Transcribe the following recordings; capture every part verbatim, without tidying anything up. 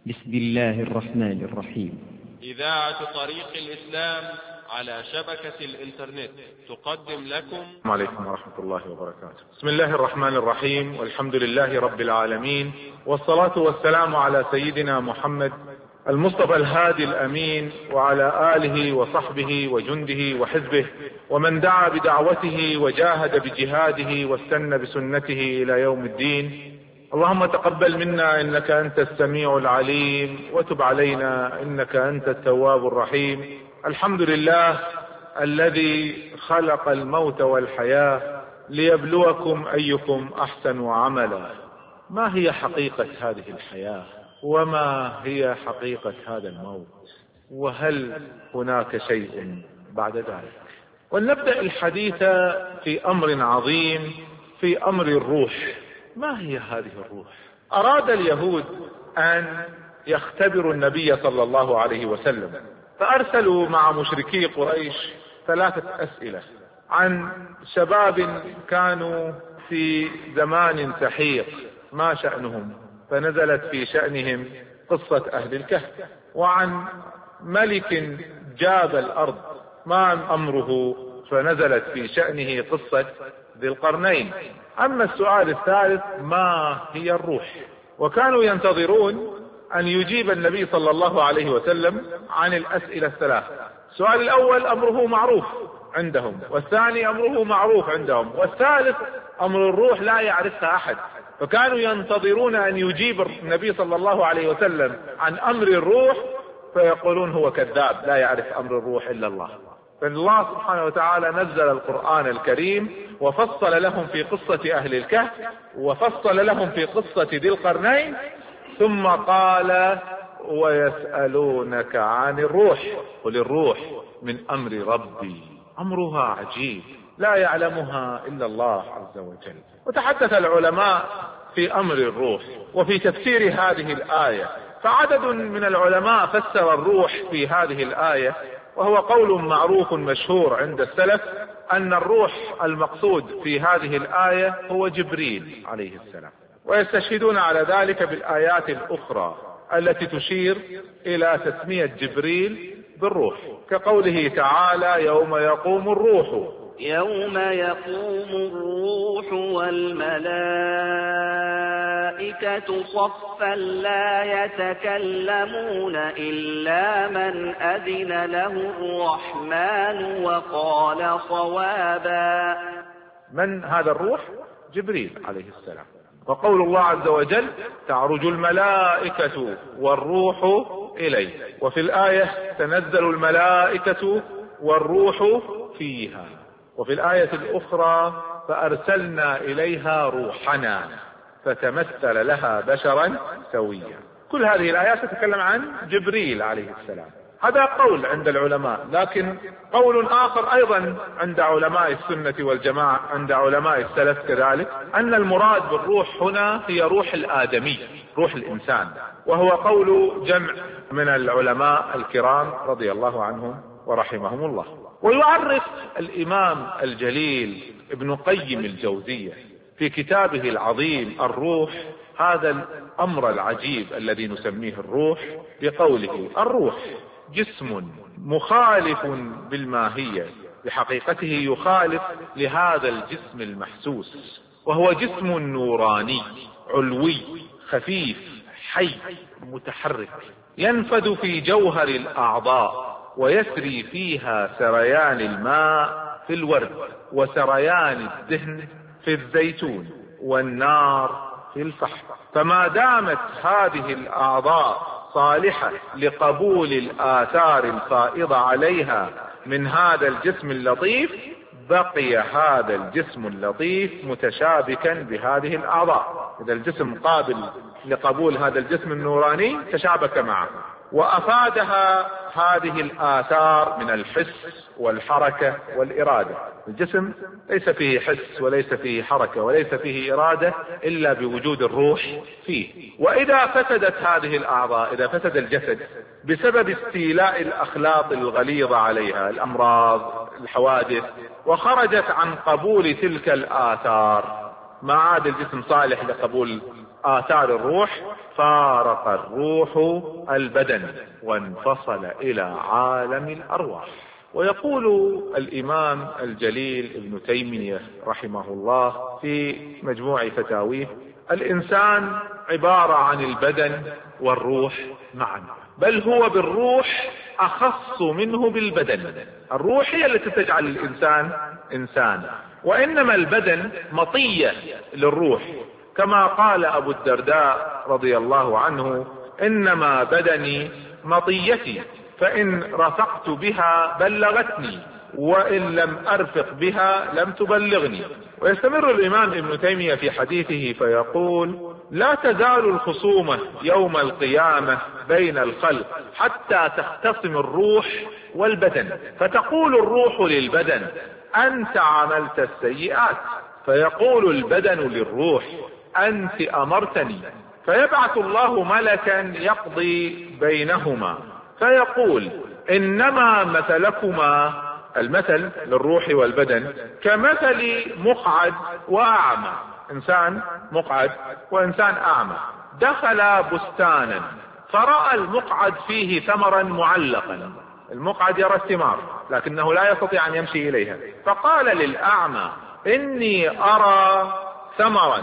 بسم الله الرحمن الرحيم. إذاعة طريق الإسلام على شبكة الإنترنت تقدم لكم. السلام عليكم ورحمة الله وبركاته. بسم الله الرحمن الرحيم، والحمد لله رب العالمين، والصلاة والسلام على سيدنا محمد المصطفى الهادي الأمين، وعلى آله وصحبه وجنده وحزبه ومن دعا بدعوته وجاهد بجهاده واستنى بسنته إلى يوم الدين. اللهم تقبل منا إنك أنت السميع العليم، وتب علينا إنك أنت التواب الرحيم. الحمد لله الذي خلق الموت والحياة ليبلوكم أيكم أحسن عملا. ما هي حقيقة هذه الحياة؟ وما هي حقيقة هذا الموت؟ وهل هناك شيء بعد ذلك؟ ولنبدأ الحديث في أمر عظيم، في أمر الروح. ما هي هذه الروح؟ أراد اليهود أن يختبروا النبي صلى الله عليه وسلم، فأرسلوا مع مشركي قريش ثلاثة أسئلة عن شباب كانوا في زمان سحيق ما شأنهم، فنزلت في شأنهم قصة أهل الكهف، وعن ملك جاب الأرض ما أمره، فنزلت في شأنه قصة ذي القرنين. أما السؤال الثالث ما هي الروح؟ وكانوا ينتظرون أن يجيب النبي صلى الله عليه وسلم عن الأسئلة الثلاث. السؤال الأول أمره معروف عندهم، والثاني أمره معروف عندهم، والثالث أمر الروح لا يعرفها أحد، فكانوا ينتظرون أن يجيب النبي صلى الله عليه وسلم عن أمر الروح، فيقولون هو كذاب لا يعرف أمر الروح إلا الله. فالله سبحانه وتعالى نزل القرآن الكريم وفصل لهم في قصة أهل الكهف، وفصل لهم في قصة ذي القرنين، ثم قال ويسألونك عن الروح قل الروح من أمر ربي. أمرها عجيب لا يعلمها إلا الله عز وجل. وتحدث العلماء في أمر الروح وفي تفسير هذه الآية، فعدد من العلماء فسر الروح في هذه الآية، وهو قول معروف مشهور عند السلف أن الروح المقصود في هذه الآية هو جبريل عليه السلام، ويستشهدون على ذلك بالآيات الأخرى التي تشير إلى تسمية جبريل بالروح، كقوله تعالى يوم يقوم الروح يوم يقوم الروح والملائكة صفا لا يتكلمون إلا من أذن له الرحمن وقال صوابا. من هذا الروح؟ جبريل عليه السلام. وقول الله عز وجل تعرج الملائكة والروح إليه، وفي الآية تنزل الملائكة والروح فيها، وفي الآية الأخرى فأرسلنا إليها روحنا فتمثل لها بشرا سويا. كل هذه الآيات تتكلم عن جبريل عليه السلام. هذا قول عند العلماء، لكن قول آخر أيضا عند علماء السنة والجماعة، عند علماء السلف كذلك، أن المراد بالروح هنا هي روح الآدمي، روح الإنسان، وهو قول جمع من العلماء الكرام رضي الله عنهم ورحمهم الله. ويعرف الإمام الجليل ابن قيم الجوزية في كتابه العظيم الروح هذا الأمر العجيب الذي نسميه الروح بقوله الروح جسم مخالف بالماهية، بحقيقته يخالف لهذا الجسم المحسوس، وهو جسم نوراني علوي خفيف حي متحرك، ينفذ في جوهر الأعضاء ويسري فيها سريان الماء في الورد، وسريان الدهن في الزيتون، والنار في الفحم. فما دامت هذه الأعضاء صالحة لقبول الآثار الفائضة عليها من هذا الجسم اللطيف، بقي هذا الجسم اللطيف متشابكا بهذه الأعضاء. إذا الجسم قابل لقبول هذا الجسم النوراني تشابك معه، وأفادها هذه الآثار من الحس والحركة والإرادة. الجسم ليس فيه حس وليس فيه حركة وليس فيه إرادة إلا بوجود الروح فيه. وإذا فسدت هذه الأعضاء، إذا فسد الجسد بسبب استيلاء الأخلاط الغليظة عليها، الأمراض الحوادث، وخرجت عن قبول تلك الآثار، ما عاد الجسم صالح لقبول آثار الروح فارق الروح البدن وانفصل إلى عالم الأرواح. ويقول الإمام الجليل ابن تيمية رحمه الله في مجموع فتاويه: الإنسان عبارة عن البدن والروح معا، بل هو بالروح أخص منه بالبدن. الروح هي التي تجعل الإنسان إنسان، وإنما البدن مطية للروح، كما قال أبو الدرداء رضي الله عنه: إنما بدني مطيتي، فإن رفقت بها بلغتني، وإن لم أرفق بها لم تبلغني. ويستمر الإمام ابن تيمية في حديثه فيقول: لا تزال الخصومة يوم القيامة بين الخلق حتى تختصم الروح والبدن، فتقول الروح للبدن: أنت عملت السيئات، فيقول البدن للروح: أنت أمرتني. فيبعث الله ملكا يقضي بينهما فيقول: إنما مثلكما، المثل للروح والبدن، كمثل مقعد وأعمى. إنسان مقعد وإنسان أعمى دخل بستانا، فرأى المقعد فيه ثمرا معلقا. المقعد يرى الثمار لكنه لا يستطيع أن يمشي إليها، فقال للأعمى: إني أرى ثمرا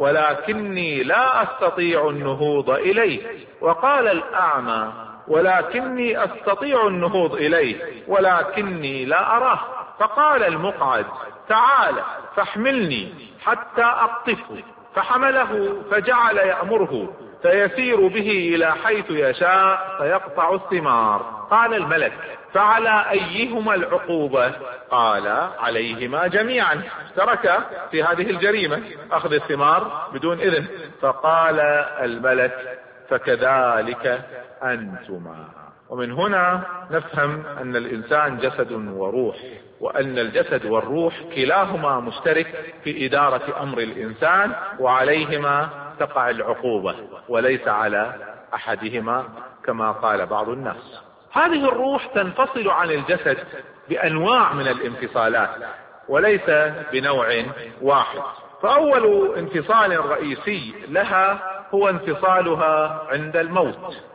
ولكني لا أستطيع النهوض إليه. وقال الأعمى: ولكني أستطيع النهوض إليه ولكني لا أراه. فقال المقعد: تعال فاحملني حتى أقطفه. فحمله فجعل يأمره فيسير به إلى حيث يشاء فيقطع الثمار. قال الملك: فعلى أيهما العقوبة؟ قال: عليهما جميعا، اشترك في هذه الجريمة، أخذ الثمار بدون إذن. فقال الملك: فكذلك أنتما. ومن هنا نفهم أن الإنسان جسد وروح، وأن الجسد والروح كلاهما مشترك في إدارة أمر الإنسان، وعليهما تقع العقوبة وليس على أحدهما كما قال بعض الناس. هذه الروح تنفصل عن الجسد بأنواع من الانفصالات وليس بنوع واحد. فأول انفصال رئيسي لها هو انفصالها عند الموت،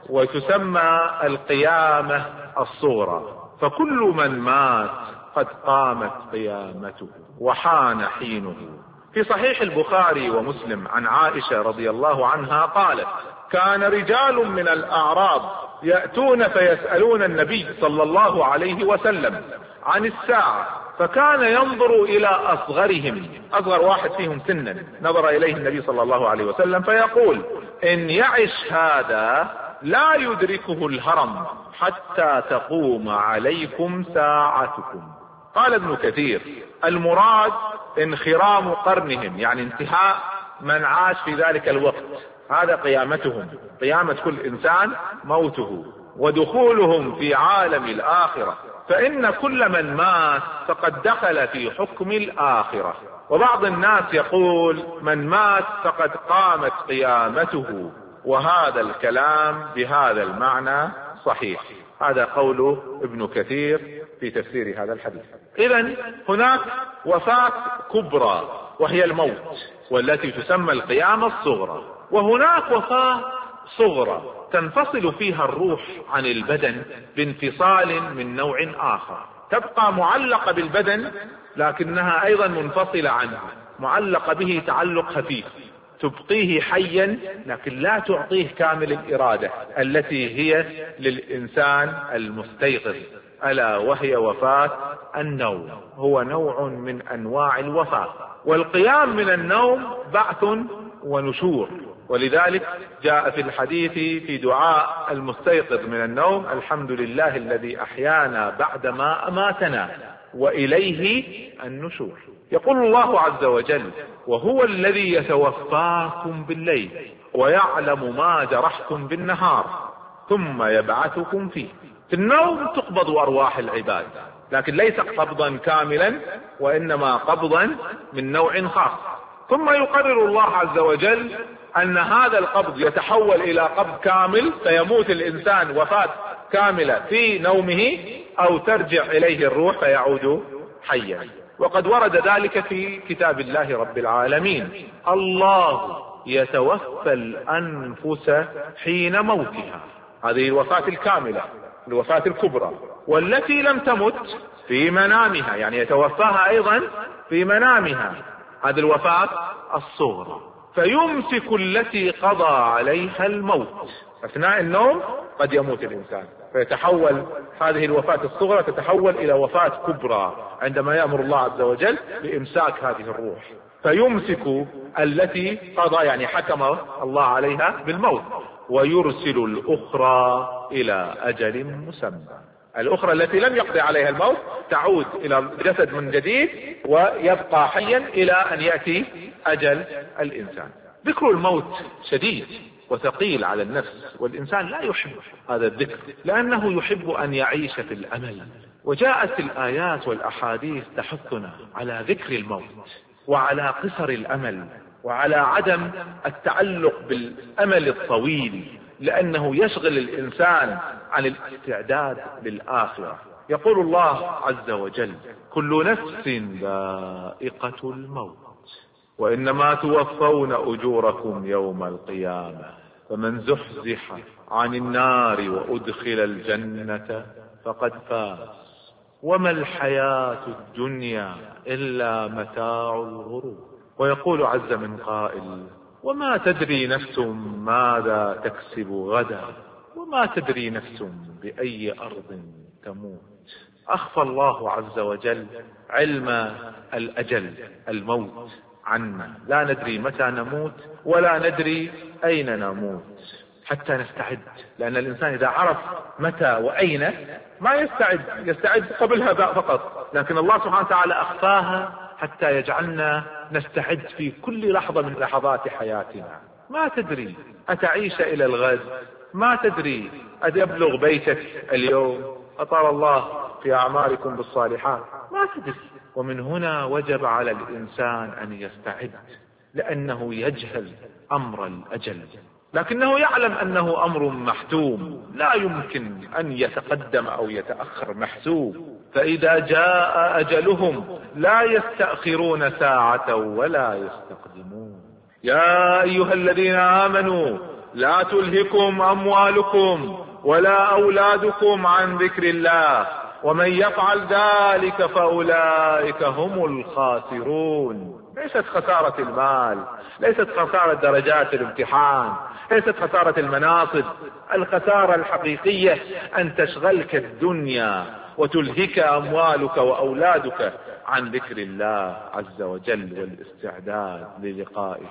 وتسمى القيامة الصغرى. فكل من مات قد قامت قيامته وحان حينه. في صحيح البخاري ومسلم عن عائشة رضي الله عنها قالت: كان رجال من الأعراب يأتون فيسألون النبي صلى الله عليه وسلم عن الساعة، فكان ينظر إلى أصغرهم، أصغر واحد فيهم سنا نظر إليه النبي صلى الله عليه وسلم فيقول: إن يعش هذا لا يدركه الهرم حتى تقوم عليكم ساعتكم. قال ابن كثير: المراد انخرام قرنهم، يعني انتهاء من عاش في ذلك الوقت، هذا قيامتهم. قيامة كل إنسان موته، ودخولهم في عالم الآخرة، فإن كل من مات فقد دخل في حكم الآخرة. وبعض الناس يقول: من مات فقد قامت قيامته، وهذا الكلام بهذا المعنى صحيح. هذا قول ابن كثير في تفسير هذا الحديث. إذن هناك وفاة كبرى وهي الموت، والتي تسمى القيامة الصغرى، وهناك وفاة صغرى تنفصل فيها الروح عن البدن بانفصال من نوع آخر، تبقى معلقة بالبدن لكنها أيضا منفصلة عنه، معلقة به تعلق خفيف، تبقيه حيا لكن لا تعطيه كامل الإرادة التي هي للإنسان المستيقظ، ألا وهي وفاة النوم. هو نوع من أنواع الوفاة، والقيام من النوم بعث ونشور. ولذلك جاء في الحديث في دعاء المستيقظ من النوم: الحمد لله الذي أحيانا بعدما أماتنا وإليه النشور. يقول الله عز وجل: وهو الذي يتوفاكم بالليل ويعلم ما جرحتم بالنهار ثم يبعثكم فيه. في النوم تقبض أرواح العباد، لكن ليس قبضا كاملا، وإنما قبضا من نوع خاص. ثم يقرر الله عز وجل أن هذا القبض يتحول إلى قبض كامل، فيموت الإنسان وفاة كاملة في نومه، أو ترجع إليه الروح فيعود حيا. وقد ورد ذلك في كتاب الله رب العالمين: الله يتوفى الأنفس حين موتها، هذه الوفاة الكاملة، الوفاة الكبرى. والتي لم تمت في منامها، يعني يتوفاها أيضا في منامها، هذه الوفاة الصغرى. فيمسك التي قضى عليها الموت. أثناء النوم قد يموت الإنسان، فيتحول هذه الوفاة الصغرى تتحول إلى وفاة كبرى عندما يأمر الله عز وجل بإمساك هذه الروح. فيمسك التي قضى، يعني حكم الله عليها بالموت، ويرسل الأخرى إلى أجل مسمى. الأخرى التي لم يقضي عليها الموت تعود إلى الجسد من جديد ويبقى حيا إلى أن يأتي أجل الإنسان. ذكر الموت شديد وثقيل على النفس، والإنسان لا يحب هذا الذكر لأنه يحب أن يعيش في الأمل. وجاءت الآيات والأحاديث تحثنا على ذكر الموت وعلى قصر الأمل وعلى عدم التعلق بالأمل الطويل، لأنه يشغل الإنسان عن الاستعداد للآخرة. يقول الله عز وجل: كل نفس ذائقة الموت وإنما توفون أجوركم يوم القيامة فمن زحزح عن النار وأدخل الجنة فقد فاز وما الحياة الدنيا إلا متاع الغرور. ويقول عز من قائل: وما تدري نفس ماذا تكسب غدا وما تدري نفس بأي أرض تموت. أخفى الله عز وجل علم الأجل، الموت، عنا. لا ندري متى نموت ولا ندري أين نموت حتى نستعد، لأن الإنسان إذا عرف متى وأين ما يستعد، يستعد قبلها فقط، لكن الله سبحانه وتعالى أخفاها حتى يجعلنا نستعد في كل لحظة من لحظات حياتنا. ما تدري أتعيش إلى الغد، ما تدري أتبلغ بيتك اليوم، أطال الله في أعمالكم بالصالحات، ما تدري. ومن هنا وجب على الإنسان أن يستعد، لأنه يجهل أمر الأجل، لكنه يعلم أنه أمر محتوم لا يمكن أن يتقدم أو يتأخر، محسوب. فإذا جاء أجلهم لا يستأخرون ساعة ولا يستقدمون. يا أيها الذين آمنوا لا تلهكم أموالكم ولا أولادكم عن ذكر الله ومن يفعل ذلك فأولئك هم الخاسرون. ليست خسارة المال، ليست خسارة درجات الامتحان، ليست خسارة المناصب. الخسارة الحقيقية أن تشغلك الدنيا وتلهك أموالك وأولادك عن ذكر الله عز وجل والاستعداد للقائه.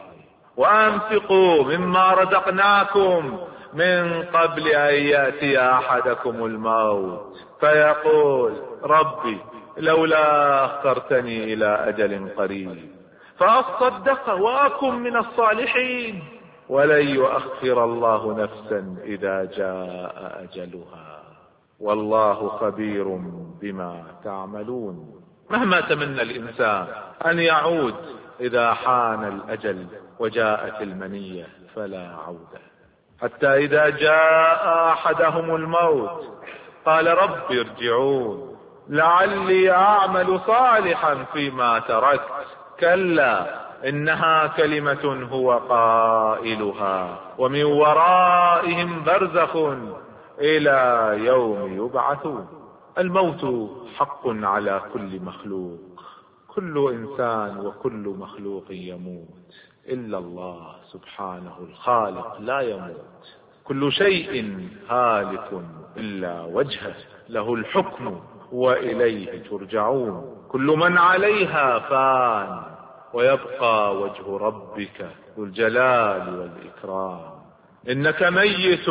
وأنفقوا مما رزقناكم من قبل أن يأتي أحدكم الموت فيقول ربي لولا أخرتني إلى أجل قريب فأصدق وأكن من الصالحين ولن يؤخر الله نفسا إذا جاء أجلها والله خبير بما تعملون. مهما تمنى الإنسان أن يعود إذا حان الأجل وجاءت المنية فلا عودة، حتى إذا جاء أحدهم الموت قال رب ارجعون لعلي أعمل صالحا فيما تركت كلا إنها كلمة هو قائلها ومن ورائهم برزخ إلى يوم يبعثون. الموت حق على كل مخلوق، كل إنسان وكل مخلوق يموت إلا الله سبحانه الخالق لا يموت. كل شيء هالك إلا وجهه له الحكم وإليه ترجعون. كل من عليها فان ويبقى وجه ربك ذو الجلال والإكرام. إنك ميت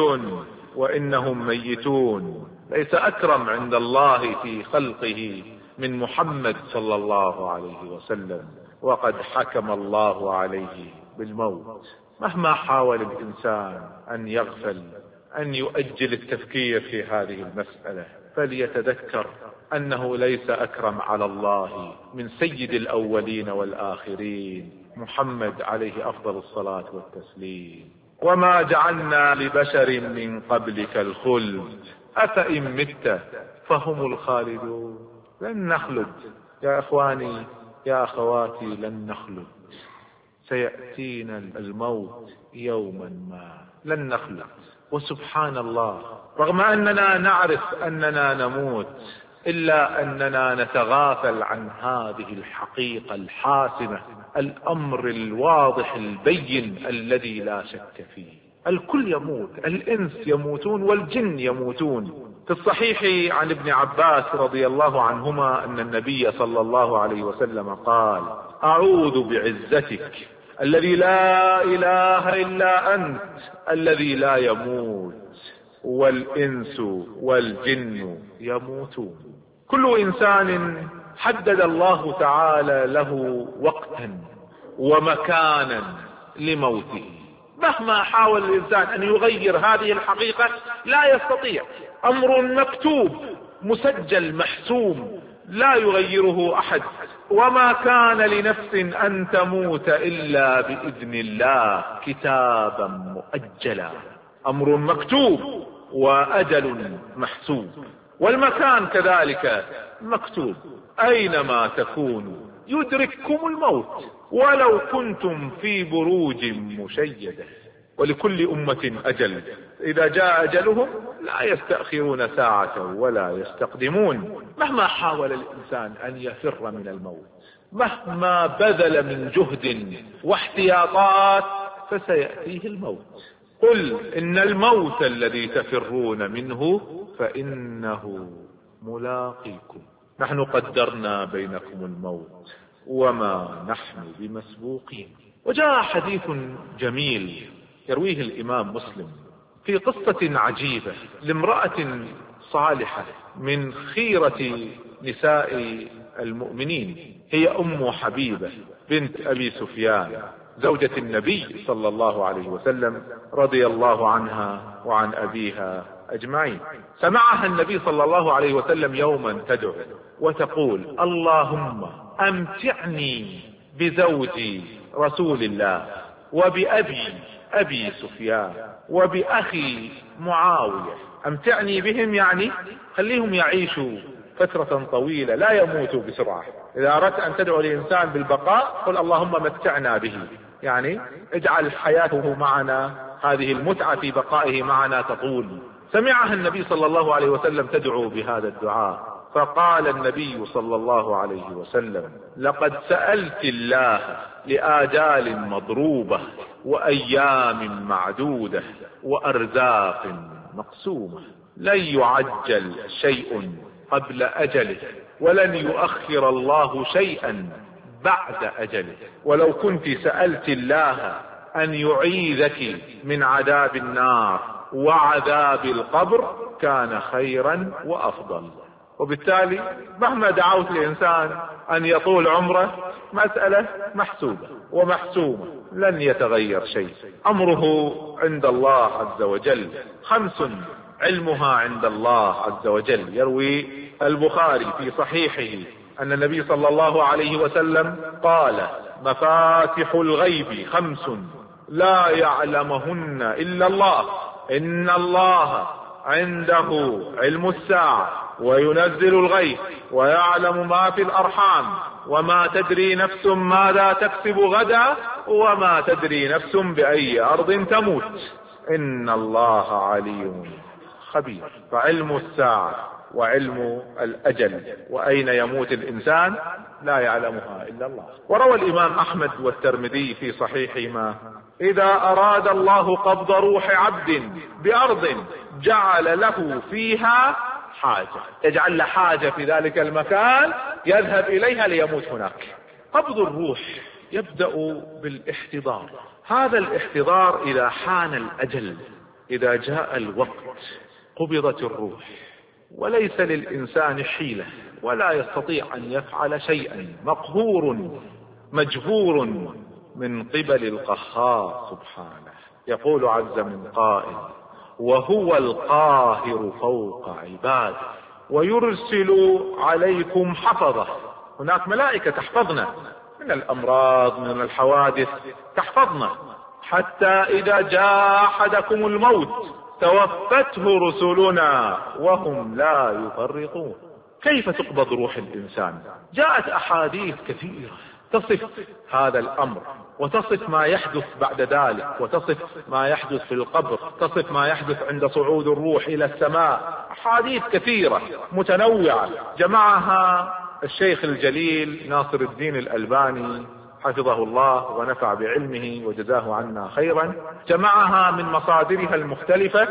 وإنهم ميتون. ليس أكرم عند الله في خلقه من محمد صلى الله عليه وسلم، وقد حكم الله عليه بالموت. مهما حاول الإنسان أن يغفل أن يؤجل التفكير في هذه المسألة فليتذكر أنه ليس أكرم على الله من سيد الأولين والآخرين محمد عليه أفضل الصلاة والتسليم. وما جعلنا لبشر من قبلك الخلد أفإن مت فهم الخالدون. لن نخلد يا أخواني يا أخواتي، لن نخلد. سيأتينا الموت يوما ما، لن نخلق. وسبحان الله، رغم أننا نعرف أننا نموت إلا أننا نتغافل عن هذه الحقيقة الحاسمة، الأمر الواضح البين الذي لا شك فيه. الكل يموت، الإنس يموتون والجن يموتون. في الصحيح عن ابن عباس رضي الله عنهما أن النبي صلى الله عليه وسلم قال: أعوذ بعزتك الذي لا إله إلا أنت الذي لا يموت والإنس والجن يموتون. كل إنسان حدد الله تعالى له وقتا ومكانا لموته. مهما حاول الإنسان أن يغير هذه الحقيقة لا يستطيع. أمر مكتوب مسجل محسوم لا يغيره أحد. وما كان لنفس أن تموت إلا بإذن الله كتابا مؤجلا. أمر مكتوب وأجل محسوب، والمكان كذلك مكتوب. أينما تكونوا يدرككم الموت ولو كنتم في بروج مشيدة. ولكل أمة أجل، إذا جاء أجلهم لا يستأخرون ساعة ولا يستقدمون. مهما حاول الإنسان أن يفر من الموت، مهما بذل من جهد واحتياطات، فسيأتيه الموت. قل إن الموت الذي تفرون منه فإنه ملاقيكم. نحن قدرنا بينكم الموت وما نحن بمسبوقين. وجاء حديث جميل يرويه الإمام مسلم في قصة عجيبة لامرأة صالحة من خيرة نساء المؤمنين، هي أم حبيبة بنت أبي سفيان زوجة النبي صلى الله عليه وسلم رضي الله عنها وعن أبيها أجمعين. سمعها النبي صلى الله عليه وسلم يوما تدعو وتقول: اللهم أمتعني بزوجي رسول الله وبأبي أبي سفيان وبأخي معاوية. أمتعني بهم يعني خليهم يعيشوا فترة طويلة لا يموتوا بسرعة. إذا أردت أن تدعو الإنسان بالبقاء قل اللهم متعنا به، يعني اجعل حياته معنا، هذه المتعة في بقائه معنا تطول. سمعها النبي صلى الله عليه وسلم تدعو بهذا الدعاء، فقال النبي صلى الله عليه وسلم: لقد سألت الله لآجال مضروبة وأيام معدودة وأرزاق مقسومة. لن يعجل شيء قبل أجله ولن يؤخر الله شيئا بعد أجله. ولو كنت سألت الله أن يعيذك من عذاب النار وعذاب القبر كان خيرا وأفضل. وبالتالي مهما دعوت الإنسان أن يطول عمره مسألة محسوبة ومحسومة، لن يتغير شيء. أمره عند الله عز وجل خمس علمها عند الله عز وجل. يروي البخاري في صحيحه أن النبي صلى الله عليه وسلم قال: مفاتح الغيب خمس لا يعلمهن إلا الله. إن الله عنده علم الساعة وينزل الغيث ويعلم ما في الأرحام وما تدري نفس ماذا تكسب غدا وما تدري نفس بأي أرض تموت. إن الله عليم خبير. فعلم الساعة وعلم الأجل وأين يموت الإنسان لا يعلمها إلا الله. وروى الإمام أحمد والترمذي في صحيحهما: إذا أراد الله قبض روح عبد بأرض جعل له فيها حاجة، يجعل له حاجة في ذلك المكان يذهب إليها ليموت هناك. قبض الروح يبدأ بالاحتضار. هذا الاحتضار إذا حان الأجل، إذا جاء الوقت قبضت الروح، وليس للإنسان حيلة ولا يستطيع أن يفعل شيئا، مقهور مجبور من قبل القهار سبحانه. يقول عز من قائل: وهو القاهر فوق عباده ويرسل عليكم حفظه. هناك ملائكة تحفظنا من الأمراض من الحوادث، تحفظنا حتى إذا جاء أحدكم الموت توفته رسلنا وهم لا يفرطون. كيف تقبض روح الإنسان؟ جاءت أحاديث كثيرة تصف هذا الأمر. وتصف ما يحدث بعد ذلك، وتصف ما يحدث في القبر، تصف ما يحدث عند صعود الروح إلى السماء. أحاديث كثيرة متنوعة جمعها الشيخ الجليل ناصر الدين الألباني حفظه الله ونفع بعلمه وجزاه عنا خيرا، جمعها من مصادرها المختلفة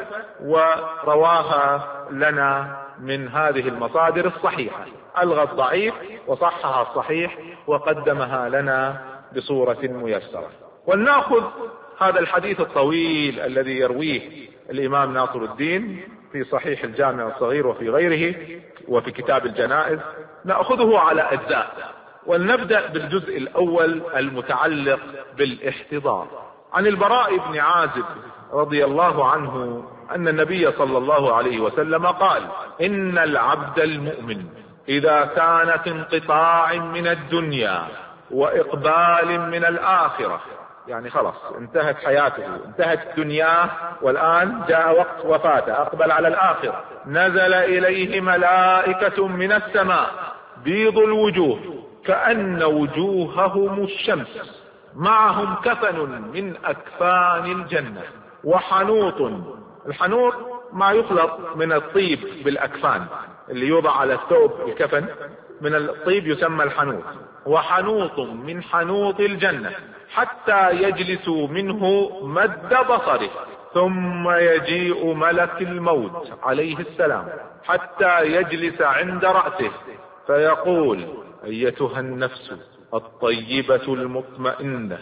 ورواها لنا من هذه المصادر الصحيحة، ألغى الضعيف وصحها الصحيح وقدمها لنا بصورة ميسرة. ولنأخذ هذا الحديث الطويل الذي يرويه الإمام ناصر الدين في صحيح الجامع الصغير وفي غيره وفي كتاب الجنائز، نأخذه على أجزاء، ولنبدأ بالجزء الأول المتعلق بالاحتضار. عن البراء بن عازب رضي الله عنه أن النبي صلى الله عليه وسلم قال: إن العبد المؤمن إذا كان في انقطاع من الدنيا وإقبال من الآخرة، يعني خلاص انتهت حياته، انتهت دنياه، والآن جاء وقت وفاته، أقبل على الآخرة، نزل إليه ملائكة من السماء بيض الوجوه كأن وجوههم الشمس، معهم كفن من أكفان الجنة وحنوط. الحنوط ما يخلط من الطيب بالأكفان اللي يوضع على الثوب الكفن، من الطيب يسمى الحنوط. وحنوط من حنوط الجنة حتى يجلسوا منه مد بصره، ثم يجيء ملك الموت عليه السلام حتى يجلس عند رأسه فيقول: أيتها النفس الطيبة المطمئنة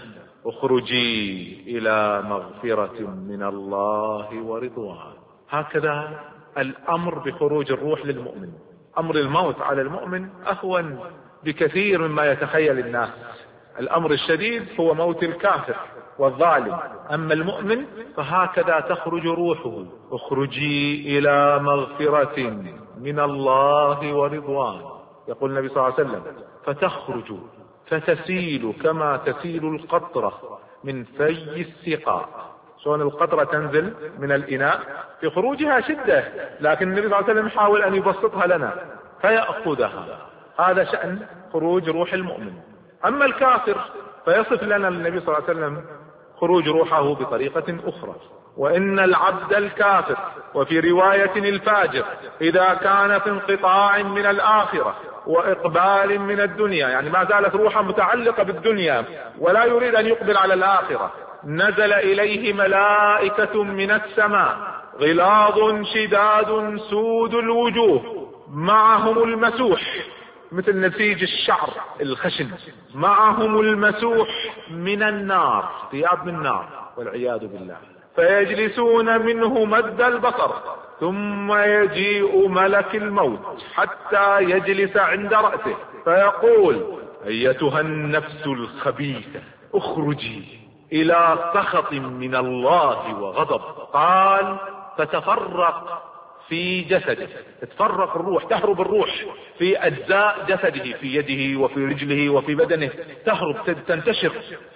اخرجي إلى مغفرة من الله ورضوان. هكذا الأمر بخروج الروح للمؤمن. أمر الموت على المؤمن أهون بكثير مما يتخيل الناس. الأمر الشديد هو موت الكافر والظالم، أما المؤمن فهكذا تخرج روحه: اخرجي إلى مغفرة من الله ورضوان. يقول النبي صلى الله عليه وسلم: فتخرج فتسيل كما تسيل القطرة من في السقاء. شلون القطرة تنزل من الإناء؟ في خروجها شدة، لكن النبي صلى الله عليه وسلم حاول أن يبسطها لنا فيأخذها. هذا شأن خروج روح المؤمن. أما الكافر فيصف لنا النبي صلى الله عليه وسلم خروج روحه بطريقة أخرى: وإن العبد الكافر، وفي رواية الفاجر، إذا كان في انقطاع من الآخرة وإقبال من الدنيا، يعني ما زالت روحه متعلقة بالدنيا ولا يريد أن يقبل على الآخرة، نزل إليه ملائكة من السماء غلاظ شداد سود الوجوه، معهم المسوح مثل نسيج الشعر الخشن، معهم المسوح من النار، ثياب من نار والعياذ بالله، فيجلسون منه مد البصر، ثم يجيء ملك الموت حتى يجلس عند رأسه فيقول: أيتها النفس الخبيثة اخرجي إلى سخط من الله وغضب. قال: فتفرق في جسده، تتفرق الروح، تهرب الروح في أجزاء جسده، في يده وفي رجله وفي بدنه، تهرب تنتشر،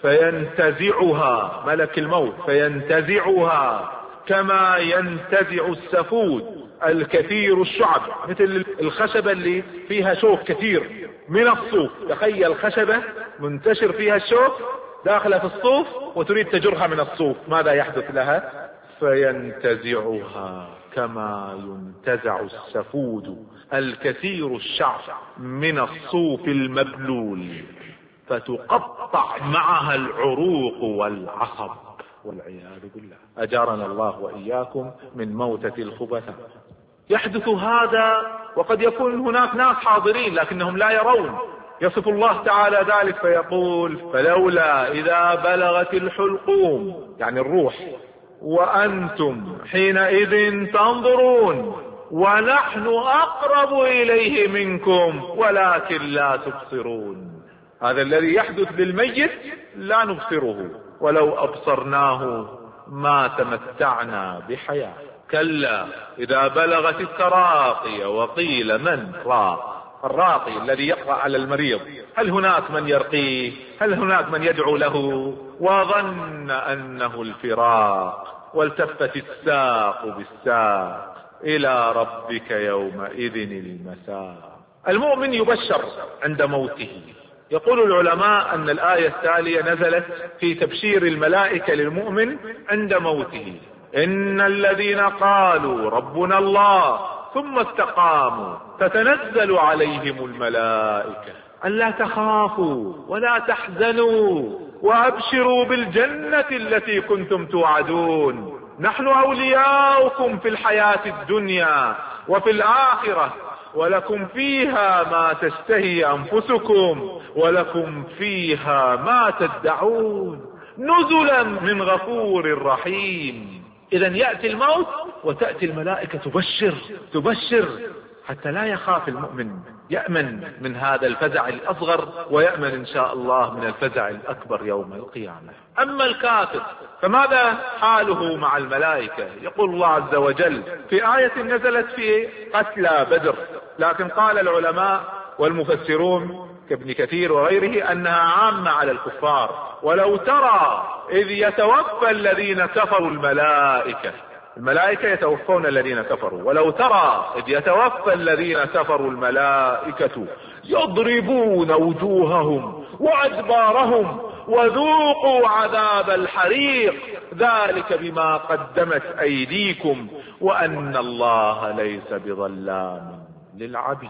فينتزعها ملك الموت، فينتزعها كما ينتزع السفود الكثير الشعب، مثل الخشبة اللي فيها شوك كثير من الصوف. تخيل خشبة منتشر فيها الشوك داخلة في الصوف وتريد تجرها من الصوف، ماذا يحدث لها؟ فينتزعها كما ينتزع السفود الكثير الشعر من الصوف المبلول، فتقطع معها العروق والعصب والعياذ بالله. أجارنا الله وإياكم من موتة الخبثاء. يحدث هذا وقد يكون هناك ناس حاضرين لكنهم لا يرون. يصف الله تعالى ذلك فيقول: فلولا إذا بلغت الحلقوم، يعني الروح، وأنتم حينئذ تنظرون ونحن أقرب إليه منكم ولكن لا تبصرون. هذا الذي يحدث للميت لا نبصره، ولو أبصرناه ما تمتعنا بحياة. كلا إذا بلغت التراقي وقيل من راق. الراقي الذي يقرأ على المريض، هل هناك من يرقيه؟ هل هناك من يدعو له؟ وظن أنه الفراق والتفت الساق بالساق إلى ربك يومئذ المساق. المؤمن يبشر عند موته يقول العلماء أن الآية التالية نزلت في تبشير الملائكة للمؤمن عند موته: إن الذين قالوا ربنا الله ثم استقاموا تتنزل عليهم الملائكة ألا تخافوا ولا تحزنوا وأبشروا بالجنة التي كنتم توعدون نحن أولياؤكم في الحياة الدنيا وفي الآخرة ولكم فيها ما تشتهي أنفسكم ولكم فيها ما تدعون نزلا من غفور رحيم. إذا يأتي الموت وتأتي الملائكة تبشر تبشر حتى لا يخاف المؤمن، يأمن من هذا الفزع الأصغر ويأمن إن شاء الله من الفزع الأكبر يوم القيامة. أما الكافر فماذا حاله مع الملائكة؟ يقول الله عز وجل في آية نزلت في قتلى بدر، لكن قال العلماء والمفسرون كابن كثير وغيره أنها عامة على الكفار. ولو ترى إذ يتوفى الذين كفروا الملائكة، الملائكة يتوفون الذين كفروا، ولو ترى إذ يتوفى الذين كفروا الملائكة يضربون وجوههم وأدبارهم وذوقوا عذاب الحريق ذلك بما قدمت أيديكم وأن الله ليس بظلام للعبيد.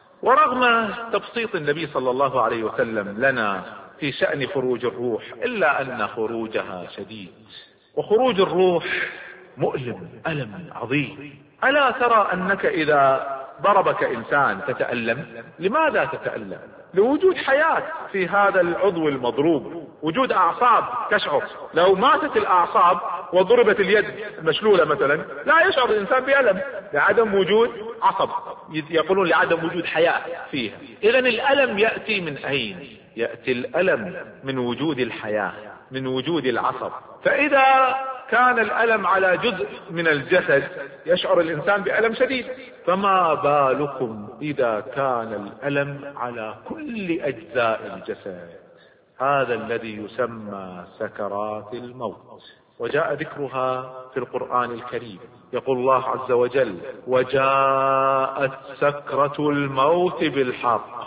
ورغم تبسيط النبي صلى الله عليه وسلم لنا في شأن خروج الروح إلا أن خروجها شديد، وخروج الروح مؤلم ألم عظيم. ألا ترى أنك إذا ضربك إنسان تتألم؟ لماذا تتألم؟ لوجود حياة في هذا العضو المضروب، وجود أعصاب تشعر. لو ماتت الأعصاب وضربت اليد مشلولة مثلا لا يشعر الإنسان بألم لعدم وجود عصب، يقولون لعدم وجود حياة فيها. إذن الألم يأتي من أين؟ يأتي الألم من وجود الحياة، من وجود العصب. فإذا كان الألم على جزء من الجسد يشعر الإنسان بألم شديد، فما بالكم إذا كان الألم على كل أجزاء الجسد؟ هذا الذي يسمى سكرات الموت، وجاء ذكرها في القرآن الكريم. يقول الله عز وجل: وجاءت سكرة الموت بالحق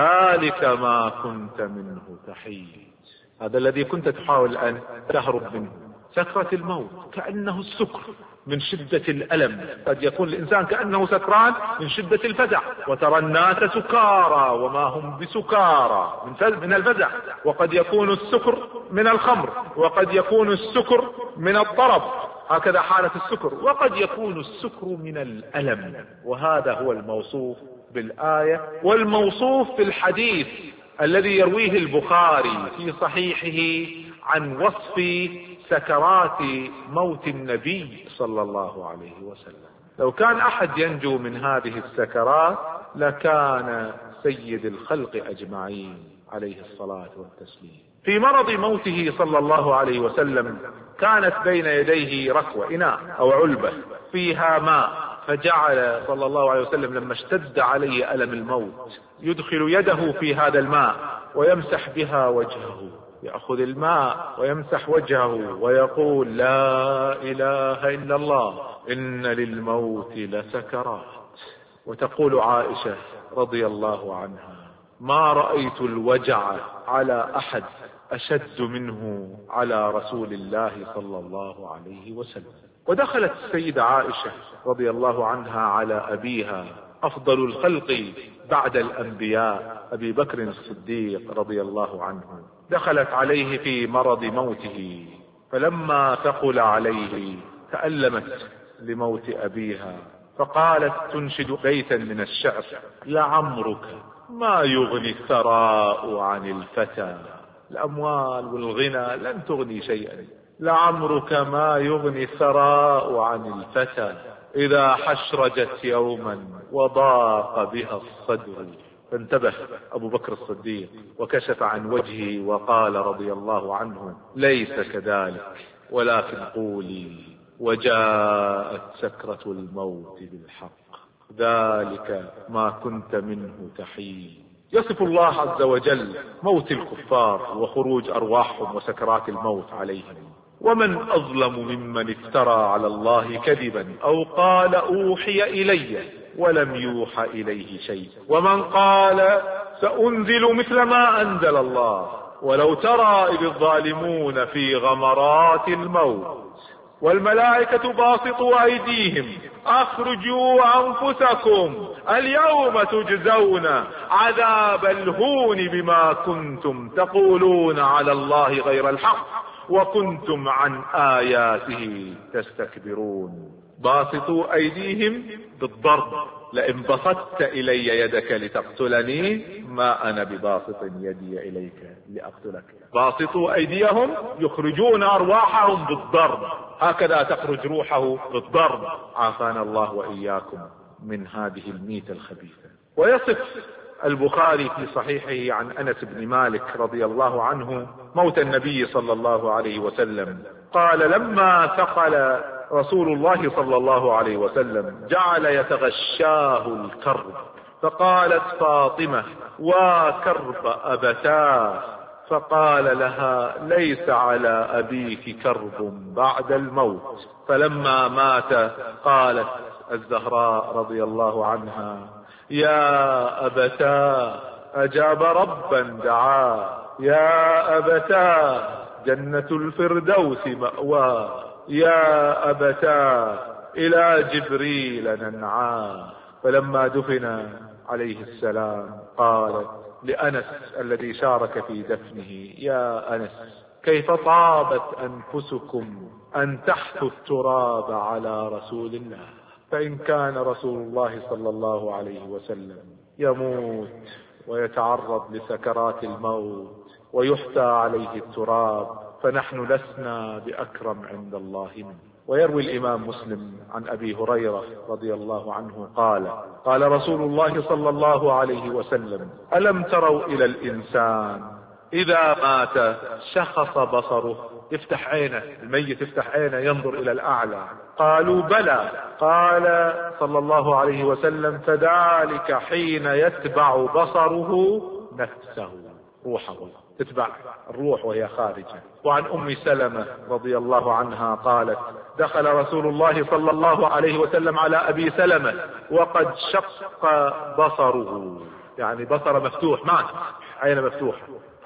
ذلك ما كنت منه تحيد. هذا الذي كنت تحاول أن تهرب منه، سكرة الموت، كأنه السكر من شدة الألم. قد يكون الإنسان كأنه سكران من شدة الفزع، وترى الناس سكارى وما هم بسكارى من الفزع. وقد يكون السكر من الخمر، وقد يكون السكر من الطرب، هكذا حالة السكر، وقد يكون السكر من الألم. وهذا هو الموصوف بالآية والموصوف في الحديث الذي يرويه البخاري في صحيحه عن وصف سكرات موت النبي صلى الله عليه وسلم. لو كان أحد ينجو من هذه السكرات لكان سيد الخلق أجمعين عليه الصلاة والتسليم. في مرض موته صلى الله عليه وسلم كانت بين يديه ركوة، إناء أو علبة فيها ماء، فجعل صلى الله عليه وسلم لما اشتد عليه ألم الموت يدخل يده في هذا الماء ويمسح بها وجهه، يأخذ الماء ويمسح وجهه ويقول: لا إله إلا الله إن للموت لسكرات. وتقول عائشة رضي الله عنها: ما رأيت الوجع على أحد أشد منه على رسول الله صلى الله عليه وسلم. ودخلت السيدة عائشة رضي الله عنها على أبيها أفضل الخلق بعد الأنبياء أبي بكر الصديق رضي الله عنه، دخلت عليه في مرض موته، فلما ثقل عليه تألمت لموت أبيها، فقالت تنشد بيتا من الشعر: لعمرك ما يغني الثراء عن الفتى، الأموال والغنى لن تغني شيئا، لعمرك ما يغني الثراء عن الفتى، إذا حشرجت يوما وضاق بها الصدر. فانتبه أبو بكر الصديق وكشف عن وجهه وقال رضي الله عنه: ليس كذلك، ولكن قولي: وجاءت سكرة الموت بالحق ذلك ما كنت منه تحيد. يصف الله عز وجل موت الكفار وخروج أرواحهم وسكرات الموت عليهم. ومن أظلم ممن افترى على الله كذبا أو قال أوحي إلي ولم يوحى إليه شيء، ومن قال سأنزل مثل ما أنزل الله. ولو ترى إذ الظالمون في غمرات الموت والملائكة باسطوا أيديهم أخرجوا أنفسكم اليوم تجزون عذاب الهون بما كنتم تقولون على الله غير الحق وكنتم عن آياته تستكبرون. باسطوا أيديهم بالضرب، لئن بسطت إلي يدك لتقتلني ما أنا بباسط يدي إليك لأقتلك. باسطوا أيديهم يخرجون أرواحهم بالضرب، هكذا تخرج روحه بالضرب. عافانا الله وإياكم من هذه الميتة الخبيثة. ويصف البخاري في صحيحه عن أنس بن مالك رضي الله عنه موت النبي صلى الله عليه وسلم قال: لما ثقل رسول الله صلى الله عليه وسلم جعل يتغشاه الكرب، فقالت فاطمة: وكرب أبتاه، فقال لها: ليس على أبيك كرب بعد الموت. فلما مات قالت الزهراء رضي الله عنها: يا أبتاه أجاب ربا دعاه، يا أبتاه جنة الفردوس مأواه، يا أبتاه إلى جبريل ننعاه. فلما دفن عليه السلام قالت لأنس الذي شارك في دفنه: يا أنس كيف طابت أنفسكم أن تحثوا التراب على رسول الله، فإن كان رسول الله صلى الله عليه وسلم يموت ويتعرض لسكرات الموت ويحثى عليه التراب فنحن لسنا بأكرم عند الله منه. ويروي الإمام مسلم عن أبي هريرة رضي الله عنه قال: قال رسول الله صلى الله عليه وسلم: ألم تروا إلى الإنسان إذا مات شخص بصره؟ يفتح عينه، الميت يفتح عينه ينظر إلى الأعلى. قالوا: بلى. قال صلى الله عليه وسلم: فذلك حين يتبع بصره نفسه، روحه تتبع الروح وهي خارجة. وعن أم سلمة رضي الله عنها قالت: دخل رسول الله صلى الله عليه وسلم على أبي سلمة وقد شق بصره، يعني بصر مفتوح، مات عين مفتوحة،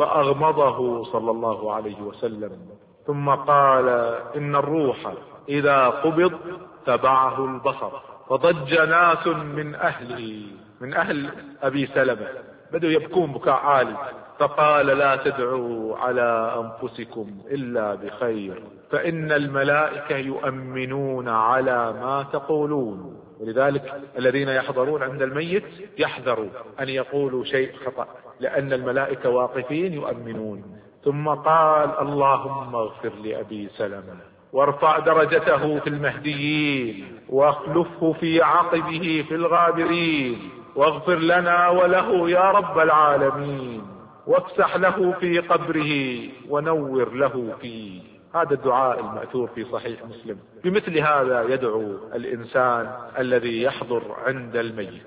فأغمضه صلى الله عليه وسلم ثم قال: إن الروح إذا قبض تبعه البصر. فضج ناس من أهله من أهل أبي سلمة، بدوا يبكون بكاء عالي، فقال: لا تدعوا على أنفسكم إلا بخير، فإن الملائكة يؤمنون على ما تقولون. ولذلك الذين يحضرون عند الميت يحذروا أن يقولوا شيء خطأ، لأن الملائكة واقفين يؤمنون. ثم قال: اللهم اغفر لأبي سلمة وارفع درجته في المهديين واخلفه في عقبه في الغابرين، واغفر لنا وله يا رب العالمين، وافسح له في قبره ونور له فيه. هذا الدعاء المأثور في صحيح مسلم. بمثل هذا يدعو الإنسان الذي يحضر عند الميت.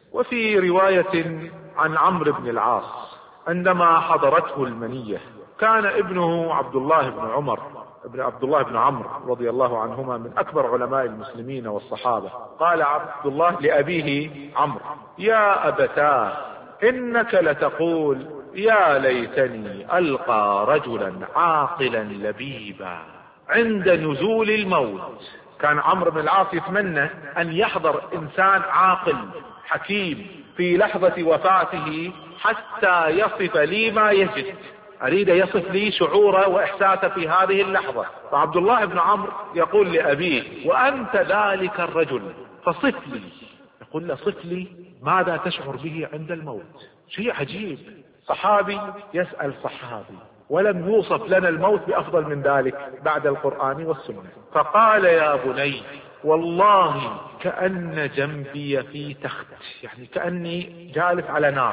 وفي رواية عن عمرو بن العاص عندما حضرته المنية، كان ابنه عبد الله بن عمر ابن عبد الله بن عمرو رضي الله عنهما من أكبر علماء المسلمين والصحابة. قال عبد الله لأبيه عمرو: يا أبتاه إنك لتقول يا ليتني ألقى رجلا عاقلا لبيبا عند نزول الموت. كان عمرو بن العاص يتمنى أن يحضر إنسان عاقل حكيم في لحظة وفاته حتى يصف لي ما يجد، أريد يصف لي شعوره وإحساسه في هذه اللحظة. فعبد الله بن عمرو يقول لأبيه: وأنت ذلك الرجل فصف لي. يقول له: صف لي ماذا تشعر به عند الموت. شيء عجيب، صحابي يسأل صحابي، ولم يوصف لنا الموت بأفضل من ذلك بعد القرآن والسنة. فقال: يا بني والله كأن جنبي في تخت، يعني كأني جالس على نار،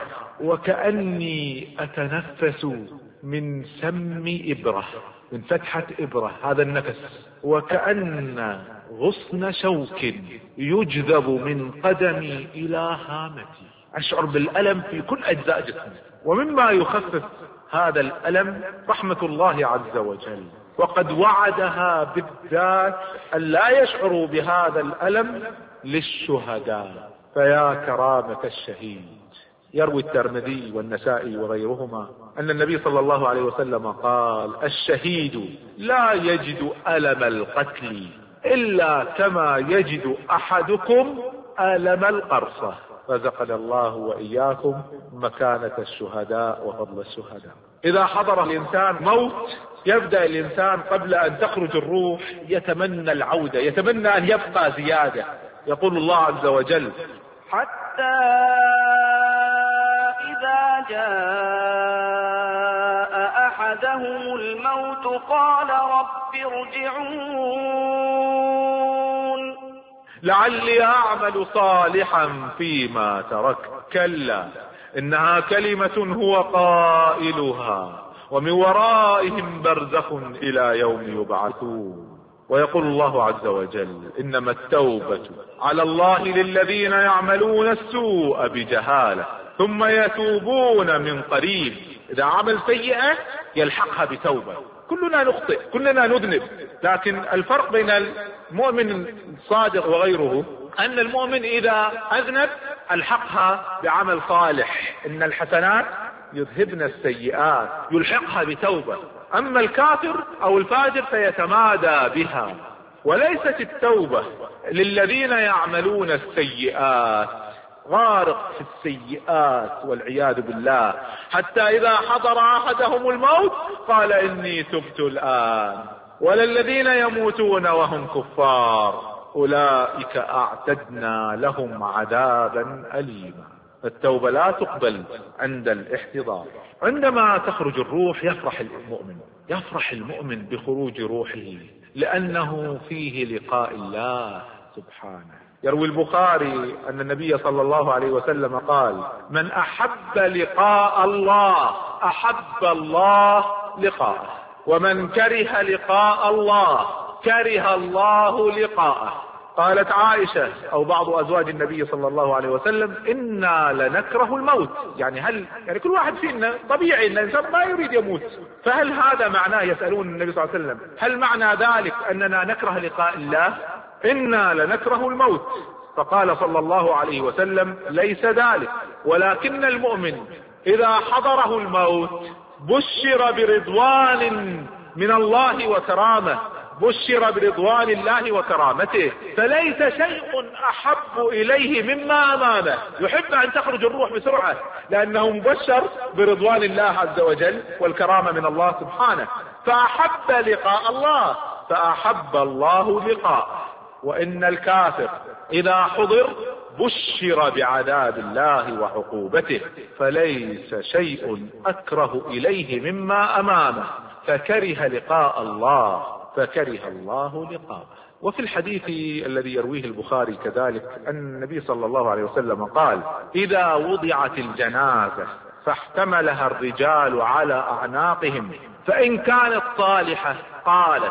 وكأني أتنفس من سم إبرة، من فتحة إبرة، هذا النفس، وكأن غصن شوك يجذب من قدمي إلى هامتي. أشعر بالألم في كل أجزاء جسمي. ومما يخفف هذا الألم رحمة الله عز وجل، وقد وعدها بالذات أن لا يشعروا بهذا الألم للشهداء. فيا كرامة الشهيد، يروي الترمذي والنسائي وغيرهما أن النبي صلى الله عليه وسلم قال: الشهيد لا يجد ألم القتل إلا كما يجد أحدكم ألم القرصة. رزقنا الله وإياكم مكانة الشهداء وفضل الشهداء. إذا حضر الإنسان موت يبدأ الإنسان قبل أن تخرج الروح يتمنى العودة، يتمنى أن يبقى زيادة. يقول الله عز وجل: حتى إذا جاء أحدهم الموت قال رب ارجعون لعلي أعمل صالحا فيما تركت كلا إنها كلمة هو قائلها ومن ورائهم برزخ إلى يوم يبعثون. ويقول الله عز وجل: إنما التوبة على الله للذين يعملون السوء بجهالة ثم يتوبون من قريب. إذا عمل سيئة يلحقها بتوبة. كلنا نخطئ، كلنا نذنب، لكن الفرق بين المؤمن الصادق وغيره أن المؤمن إذا أذنب ألحقها بعمل صالح، إن الحسنات يذهبن السيئات، يلحقها بتوبة. أما الكافر أو الفاجر فيتمادى بها. وليست التوبة للذين يعملون السيئات، غارق في السيئات والعياذ بالله، حتى إذا حضر أحدهم الموت قال إني تبت الآن. ولا الذين يموتون وهم كفار أولئك أعتدنا لهم عذابا أليما. التوبة لا تقبل عند الاحتضار. عندما تخرج الروح يفرح المؤمن، يفرح المؤمن بخروج روحه لأنه فيه لقاء الله سبحانه. يروي البخاري أن النبي صلى الله عليه وسلم قال: من أحب لقاء الله أحب الله لقاءه، ومن كره لقاء الله كره الله لقاءه. قالت عائشة أو بعض أزواج النبي صلى الله عليه وسلم: إنا لنكره الموت. يعني هل يعني كل واحد فينا طبيعي أن الإنسان ما يريد يموت، فهل هذا معناه؟ يسألون النبي صلى الله عليه وسلم: هل معنى ذلك أننا نكره لقاء الله؟ إنا لنكره الموت. فقال صلى الله عليه وسلم: ليس ذلك، ولكن المؤمن إذا حضره الموت بشر برضوان من الله وكرامة، بشر برضوان الله وكرامته، فليس شيء أحب إليه مما أمامه. يحب أن تخرج الروح بسرعة لأنه مبشر برضوان الله عز وجل والكرامة من الله سبحانه، فأحب لقاء الله فأحب الله لقاءه. وإن الكافر إذا حضر بشر بعذاب الله وعقوبته، فليس شيء أكره إليه مما أمامه، فكره لقاء الله فكره الله لقاءه. وفي الحديث الذي يرويه البخاري كذلك أن النبي صلى الله عليه وسلم قال: إذا وضعت الجنازة فاحتملها الرجال على أعناقهم فإن كانت صالحة قالت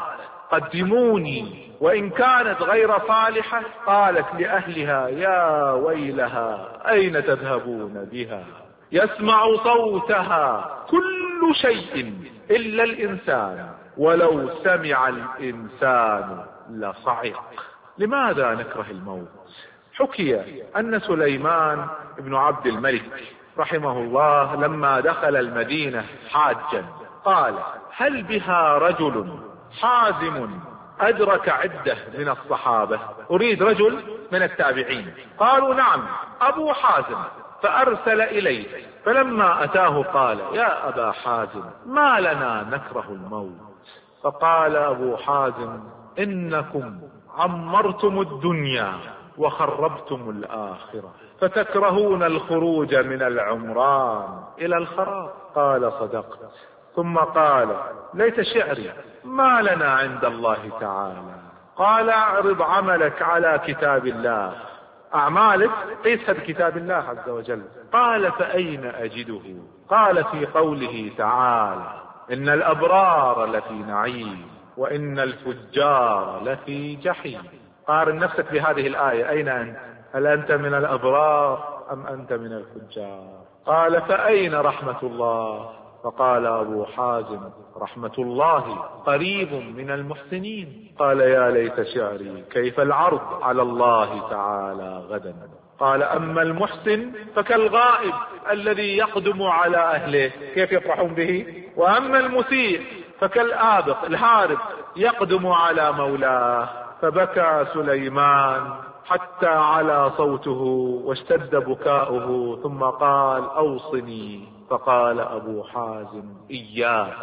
قدموني، وإن كانت غير صالحة قالت لأهلها يا ويلها أين تذهبون بها. يسمع صوتها كل شيء إلا الإنسان، ولو سمع الإنسان لصعق. لماذا نكره الموت؟ حكي أن سليمان بن عبد الملك رحمه الله لما دخل المدينة حاجا قال: هل بها رجل حازم أدرك عدة من الصحابة؟ أريد رجل من التابعين. قالوا: نعم أبو حازم. فأرسل إليه، فلما أتاه قال: يا أبا حازم ما لنا نكره الموت؟ فقال أبو حازم: إنكم عمرتم الدنيا وخربتم الآخرة، فتكرهون الخروج من العمران إلى الخراب. قال: صدقت. ثم قال: ليت شعري ما لنا عند الله تعالى. قال: اعرض عملك على كتاب الله، أعمالك قيسها بكتاب الله عز وجل. قال: فأين أجده؟ قال: في قوله تعالى: إن الأبرار لفي نعيم وإن الفجار لفي جحيم. قارن نفسك بهذه الآية، أين أنت؟ هل أنت من الأبرار أم أنت من الفجار؟ قال: فأين رحمة الله؟ فقال أبو حازم: رحمة الله قريب من المحسنين. قال يا ليت شعري كيف العرض على الله تعالى غدا. قال أما المحسن فكالغائب الذي يقدم على أهله كيف يفرحون به، وأما المسيء فكالآبق الهارب يقدم على مولاه. فبكى سليمان حتى على صوته واشتد بكاؤه، ثم قال أوصني. فقال أبو حازم إياك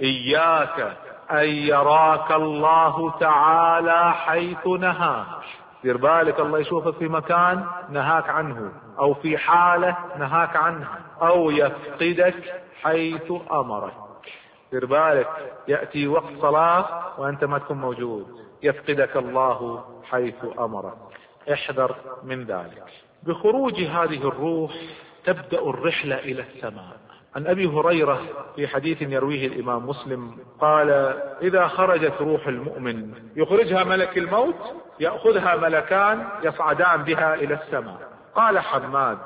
إياك أن يراك الله تعالى حيث نهاك. دير بالك الله يشوفك في مكان نهاك عنه، أو في حالة نهاك عنها، أو يفقدك حيث أمرك. دير بالك يأتي وقت صلاة وأنت ما تكون موجود، يفقدك الله حيث أمرك. احذر من ذلك. بخروج هذه الروح تبدأ الرحلة إلى السماء. عن أبي هريرة في حديث يرويه الإمام مسلم قال إذا خرجت روح المؤمن يخرجها ملك الموت، يأخذها ملكان يصعدان بها إلى السماء. قال حماد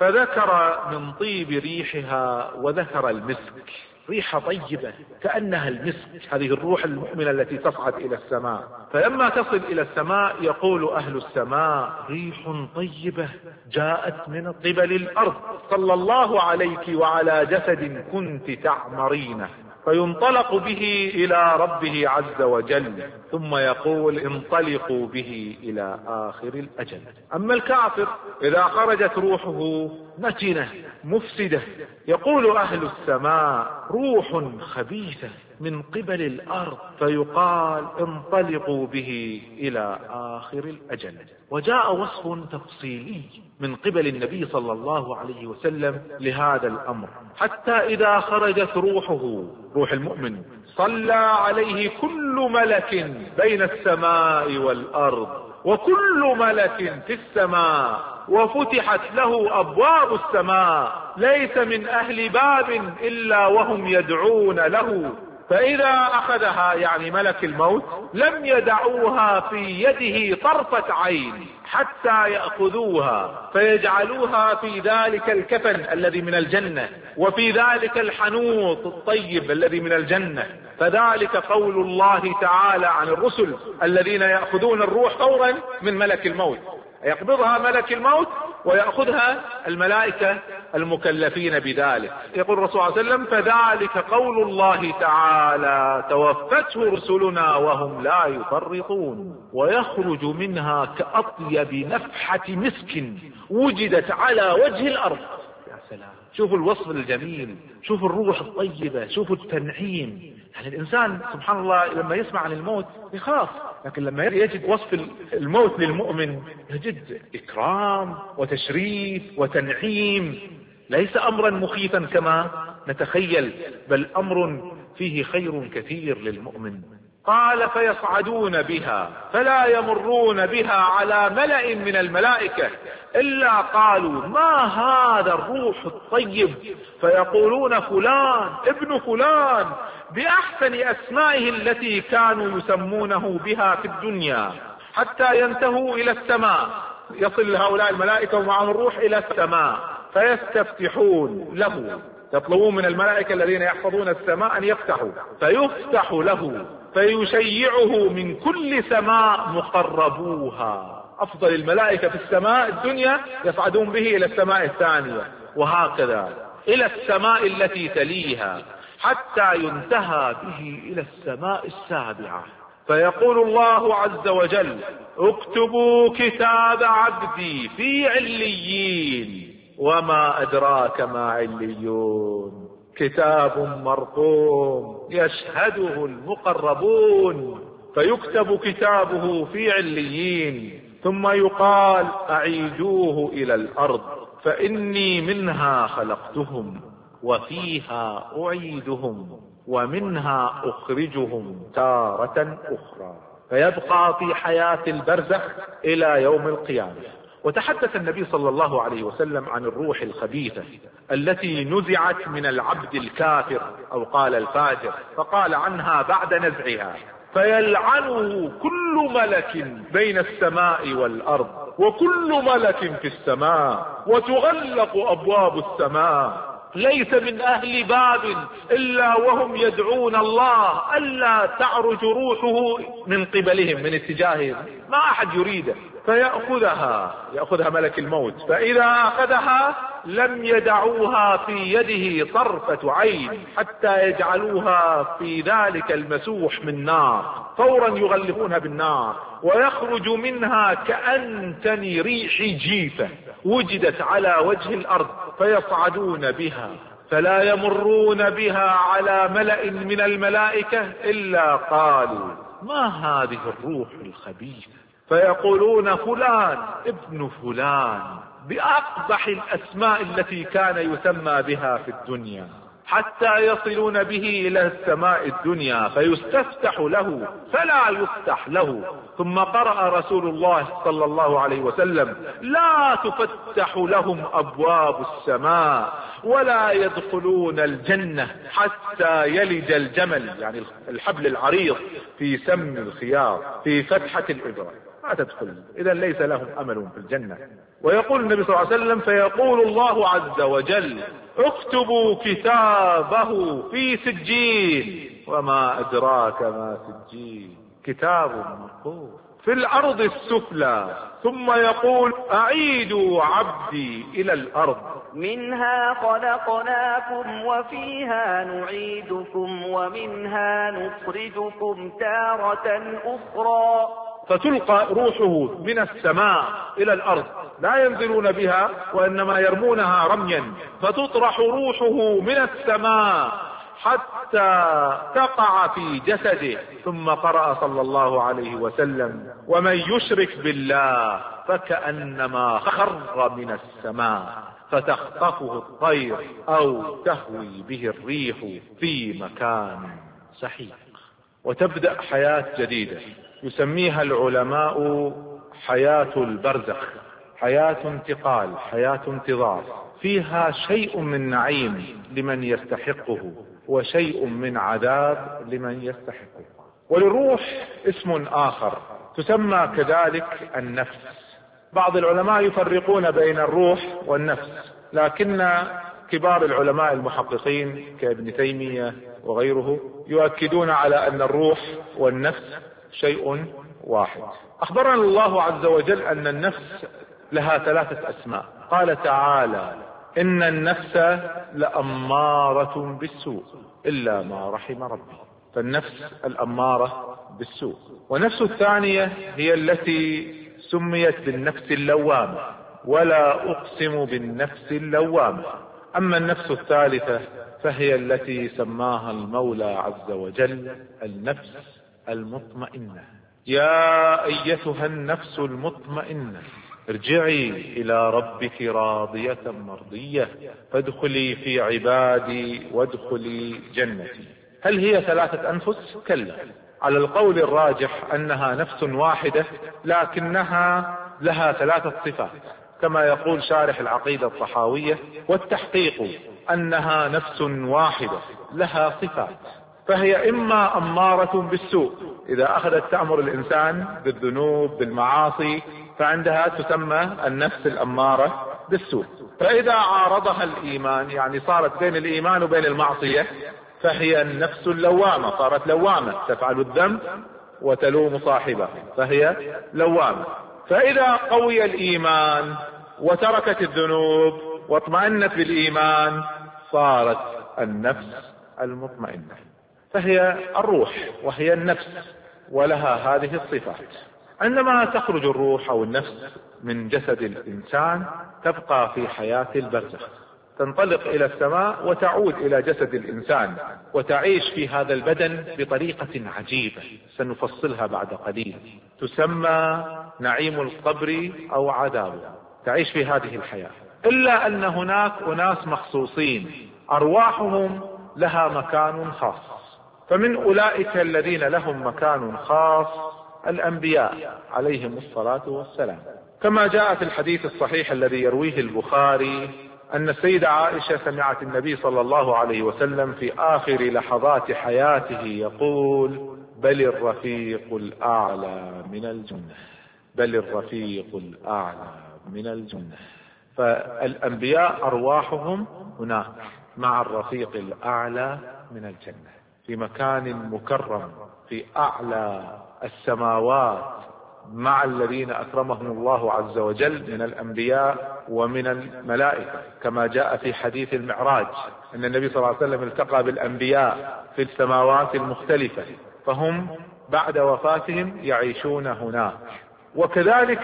فذكر من طيب ريحها وذكر المسك، ريحة طيبة كأنها المسك، هذه الروح المؤمنة التي تصعد إلى السماء. فلما تصل إلى السماء يقول أهل السماء ريح طيبة جاءت من قبل الأرض، صلى الله عليك وعلى جسد كنت تعمرينه. فينطلق به إلى ربه عز وجل، ثم يقول انطلقوا به إلى آخر الأجل. أما الكافر إذا خرجت روحه نتنة مفسدة، يقول أهل السماء روح خبيثة من قبل الأرض، فيقال انطلقوا به إلى آخر الأجل. وجاء وصف تفصيلي من قبل النبي صلى الله عليه وسلم لهذا الأمر، حتى إذا خرجت روحه روح المؤمن صلى عليه كل ملك بين السماء والأرض، وكل ملك في السماء، وفتحت له أبواب السماء، ليس من أهل باب إلا وهم يدعون له. فإذا أخذها يعني ملك الموت لم يدعوها في يده طرفة عين حتى يأخذوها فيجعلوها في ذلك الكفن الذي من الجنة، وفي ذلك الحنوط الطيب الذي من الجنة. فذلك قول الله تعالى عن الرسل الذين يأخذون الروح فورا من ملك الموت، يقبضها ملك الموت ويأخذها الملائكة المكلفين بذلك. يقول الرسول صلى الله عليه وسلم فذلك قول الله تعالى توفته رسلنا وهم لا يفرطون، ويخرج منها كأطيب نفحة مسك وجدت على وجه الأرض. يا سلام، شوفوا الوصف الجميل، شوفوا الروح الطيبة، شوفوا التنعيم. يعني الإنسان سبحان الله لما يسمع عن الموت يخاف، لكن لما يجد وصف الموت للمؤمن يجد إكرام وتشريف وتنعيم، ليس أمرا مخيفا كما نتخيل، بل أمر فيه خير كثير للمؤمن. قال فيصعدون بها فلا يمرون بها على ملأ من الملائكة إلا قالوا ما هذا الروح الطيب، فيقولون فلان ابن فلان بأحسن أسمائه التي كانوا يسمونه بها في الدنيا، حتى ينتهوا إلى السماء. يصل هؤلاء الملائكة ومعهم الروح إلى السماء فيستفتحون له، يطلبون من الملائكة الذين يحفظون السماء أن يفتحوا، فيفتح له فيشيعه من كل سماء مقربوها. أفضل الملائكة في السماء الدنيا يصعدون به إلى السماء الثانية، وهكذا إلى السماء التي تليها، حتى ينتهى به إلى السماء السابعة. فيقول الله عز وجل اكتبوا كتاب عبدي في عليين، وما أدراك ما عليون، كتاب مرقوم يشهده المقربون. فيكتب كتابه في عليين، ثم يقال أعيدوه إلى الأرض فإني منها خلقتهم وفيها أعيدهم ومنها أخرجهم تارة أخرى. فيبقى في حياة البرزخ إلى يوم القيامة. وتحدث النبي صلى الله عليه وسلم عن الروح الخبيثة التي نزعت من العبد الكافر أو قال الفاجر، فقال عنها بعد نزعها فيلعنه كل ملك بين السماء والأرض وكل ملك في السماء، وتغلق أبواب السماء، ليس من أهل باب إلا وهم يدعون الله ألا تعرج روحه من قبلهم، من اتجاههم، ما أحد يريده، فيأخذها يأخذها ملك الموت، فإذا أخذها لم يدعوها في يده طرفة عين حتى يجعلوها في ذلك المسوح من نار، فورا يغلقونها بالنار، ويخرج منها كأنتن ريح جيفة وجدت على وجه الأرض، فيصعدون بها فلا يمرون بها على ملأ من الملائكة إلا قالوا ما هذه الروح الخبيثة، فيقولون فلان ابن فلان بأقبح الأسماء التي كان يسمى بها في الدنيا، حتى يصلون به إلى السماء الدنيا فيستفتح له فلا يفتح له. ثم قرأ رسول الله صلى الله عليه وسلم لا تفتح لهم أبواب السماء ولا يدخلون الجنة حتى يلج الجمل، يعني الحبل العريض في سم الخياط في فتحة الإبرة، ما تدخل، إذا ليس لهم أمل في الجنة. ويقول النبي صلى الله عليه وسلم فيقول الله عز وجل اكتبوا كتابه في سجين، وما أدراك ما سجين، كتاب مرقوم في الأرض السفلى، ثم يقول أعيدوا عبدي إلى الأرض منها خلقناكم وفيها نعيدكم ومنها نخرجكم تارة أخرى. فتلقى روحه من السماء إلى الأرض، لا ينزلون بها وإنما يرمونها رميا، فتطرح روحه من السماء حتى تقع في جسده. ثم قرأ صلى الله عليه وسلم ومن يشرك بالله فكأنما خر من السماء فتخطفه الطير أو تهوي به الريح في مكان سحيق. وتبدأ حياة جديدة يسميها العلماء حياة البرزخ، حياة انتقال، حياة انتظار، فيها شيء من نعيم لمن يستحقه وشيء من عذاب لمن يستحقه. وللروح اسم آخر تسمى كذلك النفس. بعض العلماء يفرقون بين الروح والنفس، لكن كبار العلماء المحققين كابن تيمية وغيره يؤكدون على أن الروح والنفس شيء واحد. أخبرنا الله عز وجل أن النفس لها ثلاثة أسماء، قال تعالى إن النفس لأمارة بالسوء إلا ما رحم ربي، فالنفس الأمارة بالسوء. ونفس الثانية هي التي سميت بالنفس اللوامة، ولا أقسم بالنفس اللوامة. أما النفس الثالثة فهي التي سماها المولى عز وجل النفس المطمئنة. يا أيتها النفس المطمئنة ارجعي إلى ربك راضية مرضية فادخلي في عبادي وادخلي جنتي. هل هي ثلاثة أنفس؟ كلا، على القول الراجح أنها نفس واحدة لكنها لها ثلاثة صفات، كما يقول شارح العقيدة الطحاوية والتحقيق أنها نفس واحدة لها صفات، فهي إما أمارة بالسوء، إذا أخذت تأمر الإنسان بالذنوب بالمعاصي فعندها تسمى النفس الأمارة بالسوء. فإذا عارضها الإيمان، يعني صارت بين الإيمان وبين المعصية، فهي النفس اللوامة، صارت لوامة تفعل الذنب وتلوم صاحبه فهي لوامة. فإذا قوي الإيمان وتركت الذنوب واطمأنت بالإيمان صارت النفس المطمئنة، فهي الروح وهي النفس ولها هذه الصفات. عندما تخرج الروح أو النفس من جسد الإنسان تبقى في حياة البرزخ، تنطلق إلى السماء وتعود إلى جسد الإنسان وتعيش في هذا البدن بطريقة عجيبة سنفصلها بعد قليل، تسمى نعيم القبر أو عذابه، تعيش في هذه الحياة. إلا أن هناك أناس مخصوصين أرواحهم لها مكان خاص، فمن أولئك الذين لهم مكان خاص الأنبياء عليهم الصلاة والسلام، كما جاء في الحديث الصحيح الذي يرويه البخاري أن السيدة عائشة سمعت النبي صلى الله عليه وسلم في آخر لحظات حياته يقول بل الرفيق الأعلى من الجنة، بل الرفيق الأعلى من الجنة. فالأنبياء أرواحهم هناك مع الرفيق الأعلى من الجنة، في مكان مكرم في أعلى السماوات مع الذين أكرمهم الله عز وجل من الأنبياء ومن الملائكة، كما جاء في حديث المعراج أن النبي صلى الله عليه وسلم التقى بالأنبياء في السماوات المختلفة، فهم بعد وفاتهم يعيشون هناك. وكذلك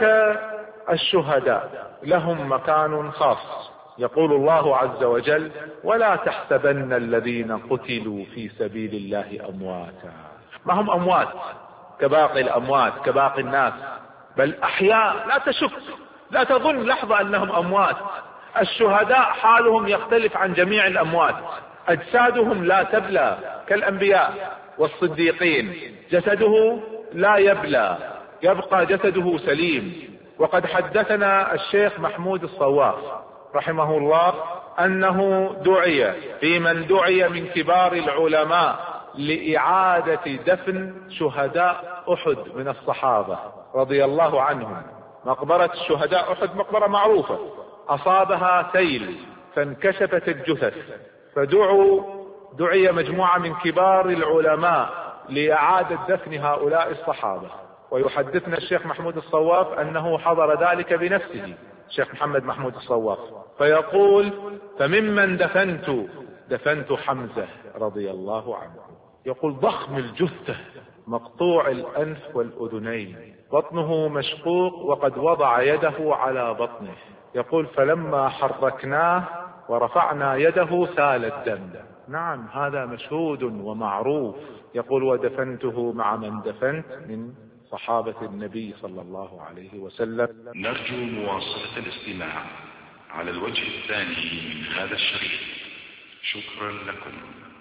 الشهداء لهم مكان خاص، يقول الله عز وجل: ولا تحسبن الذين قتلوا في سبيل الله أمواتا. ما هم أموات كباقي الأموات كباقي الناس، بل أحياء، لا تشك لا تظن لحظة أنهم أموات. الشهداء حالهم يختلف عن جميع الأموات، أجسادهم لا تبلى كالأنبياء والصديقين، جسده لا يبلى، يبقى جسده سليم. وقد حدثنا الشيخ محمود الصواف رحمه الله أنه دعي في من دعي من كبار العلماء لإعادة دفن شهداء أحد من الصحابة رضي الله عنهم. مقبرة الشهداء أحد مقبرة معروفة، أصابها سيل فانكشفت الجثث، فدعوا دعي مجموعة من كبار العلماء لإعادة دفن هؤلاء الصحابة. ويحدثنا الشيخ محمود الصواف أنه حضر ذلك بنفسه، الشيخ محمد محمود الصواف، فيقول: فممن دفنت دفنت حمزة رضي الله عنه. يقول: ضخم الجثة، مقطوع الأنف والأذنين، بطنه مشقوق، وقد وضع يده على بطنه. يقول: فلما حركناه ورفعنا يده سال الدم. نعم، هذا مشهود ومعروف. يقول: ودفنته مع من دفنت من صحابة النبي صلى الله عليه وسلم. نرجو مواصلة الاستماع على الوجه الثاني من هذا الشريط. شكرا لكم.